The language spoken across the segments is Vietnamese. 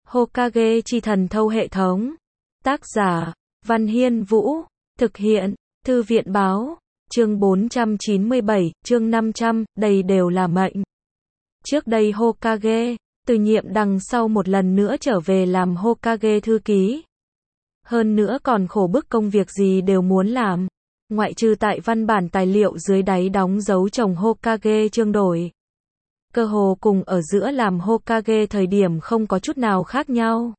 Hokage chi thần thâu hệ thống. Tác giả, Văn Hiên Vũ. Thực hiện, Thư viện báo. Chương 497, chương 500, đây đều là mệnh. Trước đây Hokage, từ nhiệm đằng sau một lần nữa trở về làm Hokage thư ký. Hơn nữa còn khổ bức công việc gì đều muốn làm. Ngoại trừ tại văn bản tài liệu dưới đáy đóng dấu chồng Hokage chương đổi. Cơ hồ cùng ở giữa làm Hokage thời điểm không có chút nào khác nhau.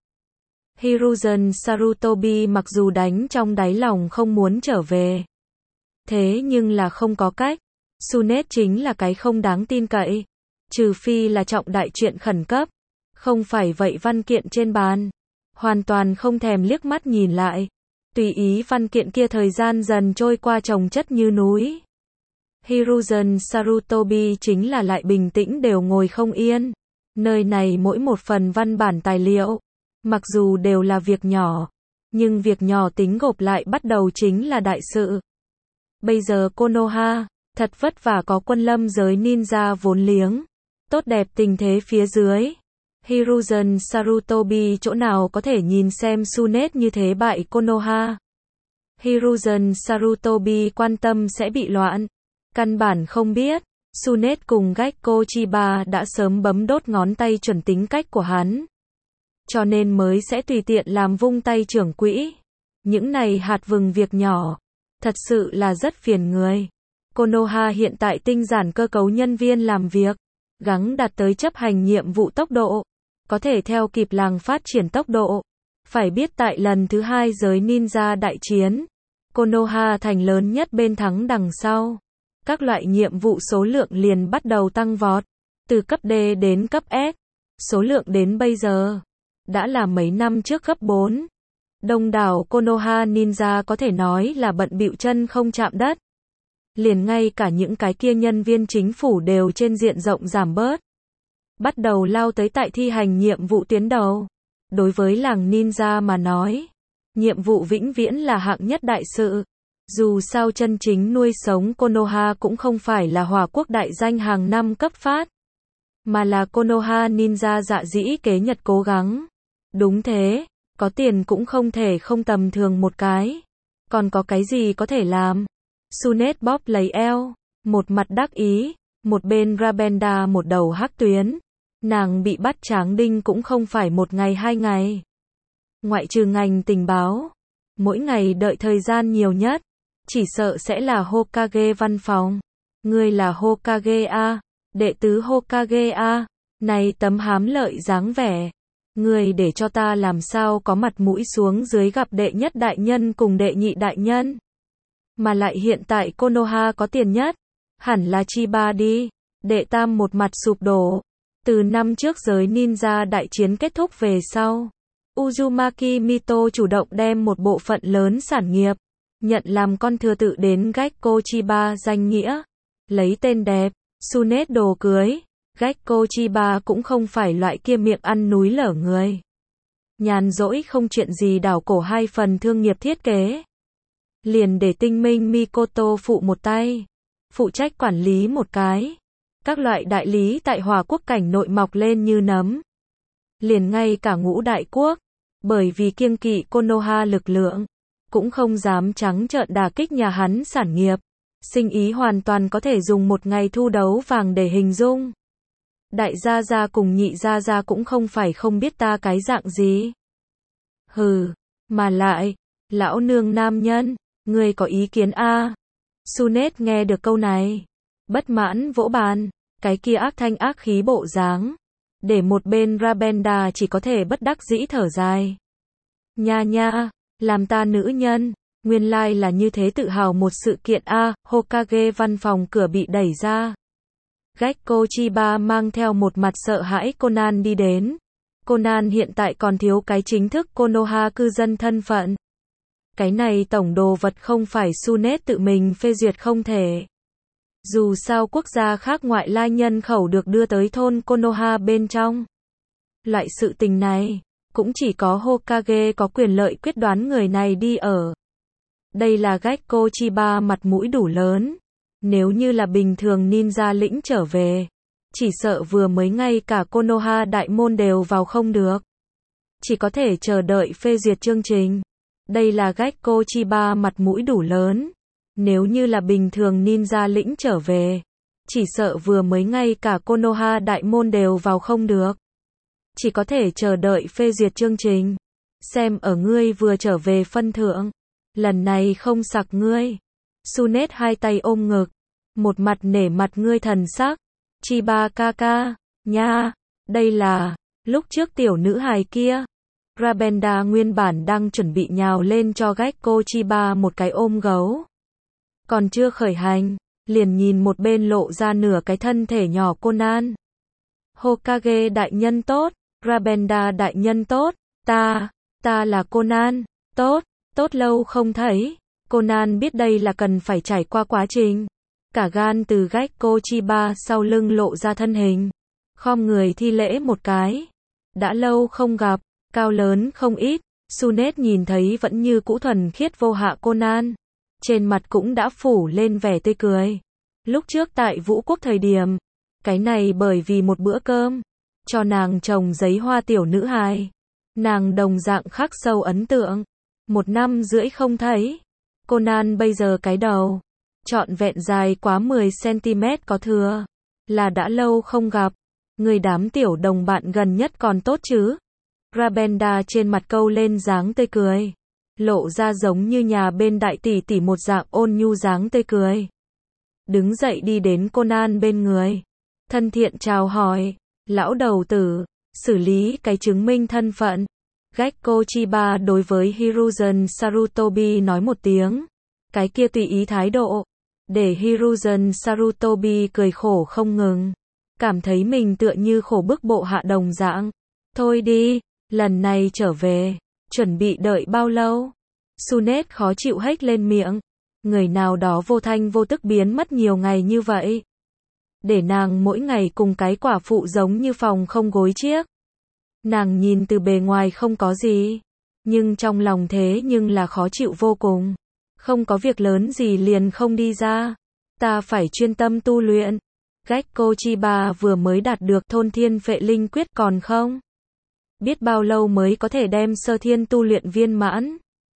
Hiruzen Sarutobi mặc dù đánh trong đáy lòng không muốn trở về. Thế nhưng là không có cách. Tsunade chính là cái không đáng tin cậy. Trừ phi là trọng đại chuyện khẩn cấp. Không phải vậy văn kiện trên bàn. Hoàn toàn không thèm liếc mắt nhìn lại. Tùy ý văn kiện kia thời gian dần trôi qua chồng chất như núi. Hiruzen Sarutobi chính là lại bình tĩnh đều ngồi không yên. Nơi này mỗi một phần văn bản tài liệu. Mặc dù đều là việc nhỏ. Nhưng việc nhỏ tính gộp lại bắt đầu chính là đại sự. Bây giờ Konoha, thật vất vả có quân lâm giới ninja vốn liếng. Tốt đẹp tình thế phía dưới. Hiruzen Sarutobi chỗ nào có thể nhìn xem Tsunade như thế bại Konoha. Hiruzen Sarutobi quan tâm sẽ bị loạn. Căn bản không biết, Tsunade cùng Gekko Chiba đã sớm bấm đốt ngón tay chuẩn tính cách của hắn. Cho nên mới sẽ tùy tiện làm vung tay trưởng quỹ. Những này hạt vừng việc nhỏ. Thật sự là rất phiền người. Konoha hiện tại tinh giản cơ cấu nhân viên làm việc. Gắng đạt tới chấp hành nhiệm vụ tốc độ. Có thể theo kịp làng phát triển tốc độ. Phải biết tại lần thứ 2 giới ninja đại chiến. Konoha thành lớn nhất bên thắng đằng sau. Các loại nhiệm vụ số lượng liền bắt đầu tăng vọt. Từ cấp D đến cấp S. Số lượng đến bây giờ. Đã là mấy năm trước gấp 4. Đông đảo Konoha ninja có thể nói là bận bịu chân không chạm đất. Liền ngay cả những cái kia nhân viên chính phủ đều trên diện rộng giảm bớt. Bắt đầu lao tới tại thi hành nhiệm vụ tuyến đầu. Đối với làng ninja mà nói, nhiệm vụ vĩnh viễn là hạng nhất đại sự. Dù sao chân chính nuôi sống Konoha cũng không phải là Hỏa Quốc đại danh hàng năm cấp phát. Mà là Konoha ninja dạ dĩ kế nhật cố gắng. Đúng thế, có tiền cũng không thể không tầm thường một cái. Còn có cái gì có thể làm? Tsunade bóp lấy eo, một mặt đắc ý, một bên Rabenda một đầu hắc tuyến. Nàng bị bắt tráng đinh cũng không phải một ngày 2 ngày. Ngoại trừ ngành tình báo, mỗi ngày đợi thời gian nhiều nhất, chỉ sợ sẽ là Hokage văn phòng. Ngươi là Hokage A, đệ tứ Hokage A, này tấm hám lợi dáng vẻ. Ngươi để cho ta làm sao có mặt mũi xuống dưới gặp đệ nhất đại nhân cùng đệ nhị đại nhân. Mà lại hiện tại Konoha có tiền nhất, hẳn là Chiba đi. Đệ tam một mặt sụp đổ. Từ năm trước giới ninja đại chiến kết thúc về sau, Uzumaki Mito chủ động đem một bộ phận lớn sản nghiệp, nhận làm con thừa tự đến Gekko Chiba danh nghĩa. Lấy tên đẹp, Tsunade đồ cưới. Gekko Chiba cũng không phải loại kia miệng ăn núi lở người. Nhàn rỗi không chuyện gì đảo cổ 2 phần thương nghiệp thiết kế. Liền để tinh minh Mikoto phụ một tay. Phụ trách quản lý một cái. Các loại đại lý tại Hỏa Quốc cảnh nội mọc lên như nấm. Liền ngay cả Ngũ Đại Quốc. Bởi vì kiêng kỵ Konoha lực lượng. Cũng không dám trắng trợn đả kích nhà hắn sản nghiệp. Sinh ý hoàn toàn có thể dùng một ngày thu đấu vàng để hình dung. Đại gia gia cùng nhị gia gia cũng không phải không biết ta cái dạng gì. Hừ, mà lại, lão nương nam nhân, ngươi có ý kiến a? Tsunade nghe được câu này, bất mãn vỗ bàn, cái kia ác thanh ác khí bộ dáng, để một bên Rabenda chỉ có thể bất đắc dĩ thở dài. Nha nha, làm ta nữ nhân, nguyên lai là như thế tự hào một sự kiện a. Hokage văn phòng cửa bị đẩy ra. Gekko Chiba mang theo một mặt sợ hãi Conan đi đến. Conan hiện tại còn thiếu cái chính thức Konoha cư dân thân phận. Cái này tổng đồ vật không phải Tsunade tự mình phê duyệt không thể. Dù sao quốc gia khác ngoại lai nhân khẩu được đưa tới thôn Konoha bên trong. Loại sự tình này, cũng chỉ có Hokage có quyền lợi quyết đoán người này đi ở. Đây là Gekko Chiba mặt mũi đủ lớn. Nếu như là bình thường ninja lĩnh trở về, chỉ sợ vừa mới ngay cả Konoha đại môn đều vào không được. chỉ có thể chờ đợi phê duyệt chương trình. Đây là Gekko Chiba mặt mũi đủ lớn. Nếu như là bình thường ninja lĩnh trở về, chỉ sợ vừa mới ngay cả Konoha đại môn đều vào không được. Chỉ có thể chờ đợi phê duyệt chương trình. Xem ở ngươi vừa trở về phân thượng. Lần này không sặc ngươi. Tsunet hai tay ôm ngực. Một mặt nể mặt ngươi thần sắc. Chiba kaka, nha, đây là, lúc trước tiểu nữ hài kia. Rabenda nguyên bản đang chuẩn bị nhào lên cho Gekko Chiba một cái ôm gấu. Còn chưa khởi hành, liền nhìn một bên lộ ra nửa cái thân thể nhỏ Conan. Hokage đại nhân tốt, Rabenda đại nhân tốt, ta là Conan, tốt lâu không thấy. Conan biết đây là cần phải trải qua quá trình. Cả gan từ Gekko Chiba sau lưng lộ ra thân hình. Khom người thi lễ một cái. Đã lâu không gặp, cao lớn không ít. Tsunet nhìn thấy vẫn như cũ thuần khiết vô hạ Conan. Trên mặt cũng đã phủ lên vẻ tươi cười. Lúc trước tại Vũ Quốc thời điểm, cái này bởi vì một bữa cơm, cho nàng trồng giấy hoa tiểu nữ hài. Nàng đồng dạng khắc sâu ấn tượng. 1 năm rưỡi không thấy. Conan bây giờ cái đầu, trọn vẹn dài quá 10cm có thừa. Là đã lâu không gặp. Người đám tiểu đồng bạn gần nhất còn tốt chứ? Rabenda trên mặt câu lên dáng tươi cười. Lộ ra giống như nhà bên đại tỷ tỷ một dạng ôn nhu dáng tươi cười. Đứng dậy đi đến Conan bên người. Thân thiện chào hỏi. Lão đầu tử, xử lý cái chứng minh thân phận. Gekko Chiba đối với Hiruzen Sarutobi nói một tiếng. Cái kia tùy ý thái độ. Để Hiruzen Sarutobi cười khổ không ngừng. Cảm thấy mình tựa như khổ bức bộ hạ đồng dạng. Thôi đi, lần này trở về. Chuẩn bị đợi bao lâu? Tsunet khó chịu hét lên miệng. Người nào đó vô thanh vô tức biến mất nhiều ngày như vậy. Để nàng mỗi ngày cùng cái quả phụ giống như phòng không gối chiếc. Nàng nhìn từ bề ngoài không có gì. Nhưng trong lòng thế nhưng là khó chịu vô cùng. Không có việc lớn gì liền không đi ra. Ta phải chuyên tâm tu luyện. Gekko Chiba vừa mới đạt được thôn thiên phệ linh quyết còn không? Biết bao lâu mới có thể đem sơ thiên tu luyện viên mãn?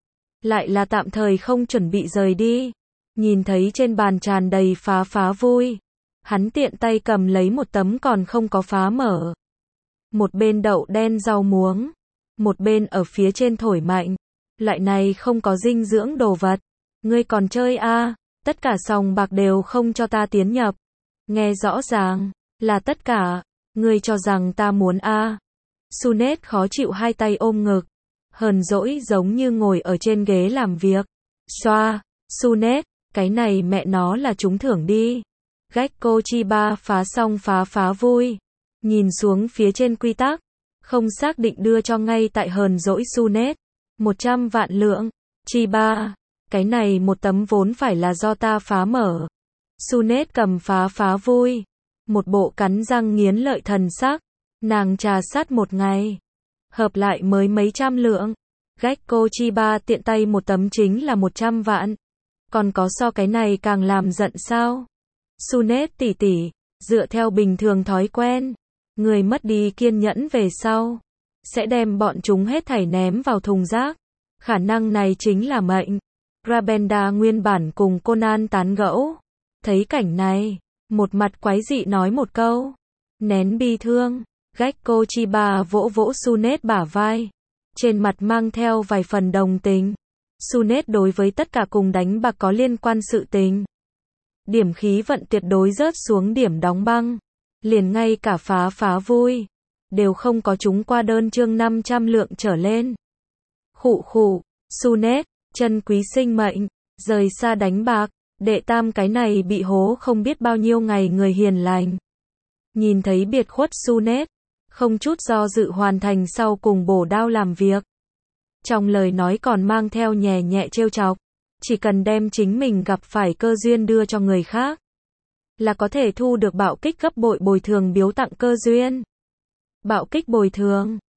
Lại là tạm thời không chuẩn bị rời đi. Nhìn thấy trên bàn tràn đầy phá vui. Hắn tiện tay cầm lấy một tấm còn không có phá mở. Một bên đậu đen rau muống. Một bên ở phía trên thổi mạnh. Loại này không có dinh dưỡng đồ vật. Ngươi còn chơi à? Tất cả sòng bạc đều không cho ta tiến nhập. Nghe rõ ràng, là tất cả. Ngươi cho rằng ta muốn à? Tsunet khó chịu hai tay ôm ngực. Hờn dỗi giống như ngồi ở trên ghế làm việc. Xoa, Tsunet, cái này mẹ nó là trúng thưởng đi. Gekko Chiba phá xong phá vui. Nhìn xuống phía trên quy tắc. Không xác định đưa cho ngay tại hờn dỗi Tsunet. 100 vạn lượng. Chiba, cái này một tấm vốn phải là do ta phá mở. Tsunet cầm phá vui. Một bộ cắn răng nghiến lợi thần sắc. Nàng trà sát một ngày. Hợp lại mới mấy trăm lượng. Gekko Chiba tiện tay một tấm chính là 100 vạn. Còn có so cái này càng làm giận sao? Tsunet tỷ tỷ, dựa theo bình thường thói quen, người mất đi kiên nhẫn về sau, sẽ đem bọn chúng hết thảy ném vào thùng rác. Khả năng này chính là mệnh. Rabenda nguyên bản cùng Conan tán gẫu. Thấy cảnh này, một mặt quái dị nói một câu. Nén bi thương. Gekko Chiba vỗ Tsunet bả vai. Trên mặt mang theo vài phần đồng tình. Tsunet đối với tất cả cùng đánh bạc có liên quan sự tình. Điểm khí vận tuyệt đối rớt xuống điểm đóng băng. Liền ngay cả phá vui. Đều không có chúng qua đơn chương 500 lượng trở lên. Khụ, Tsunet, chân quý sinh mệnh, rời xa đánh bạc. Đệ tam cái này bị hố không biết bao nhiêu ngày người hiền lành. Nhìn thấy biệt khuất Tsunet, không chút do dự hoàn thành sau cùng bổ đao làm việc. Trong lời nói còn mang theo nhẹ trêu chọc. Chỉ cần đem chính mình gặp phải cơ duyên đưa cho người khác, là có thể thu được bạo kích gấp bội bồi thường biếu tặng cơ duyên. Bạo kích bồi thường.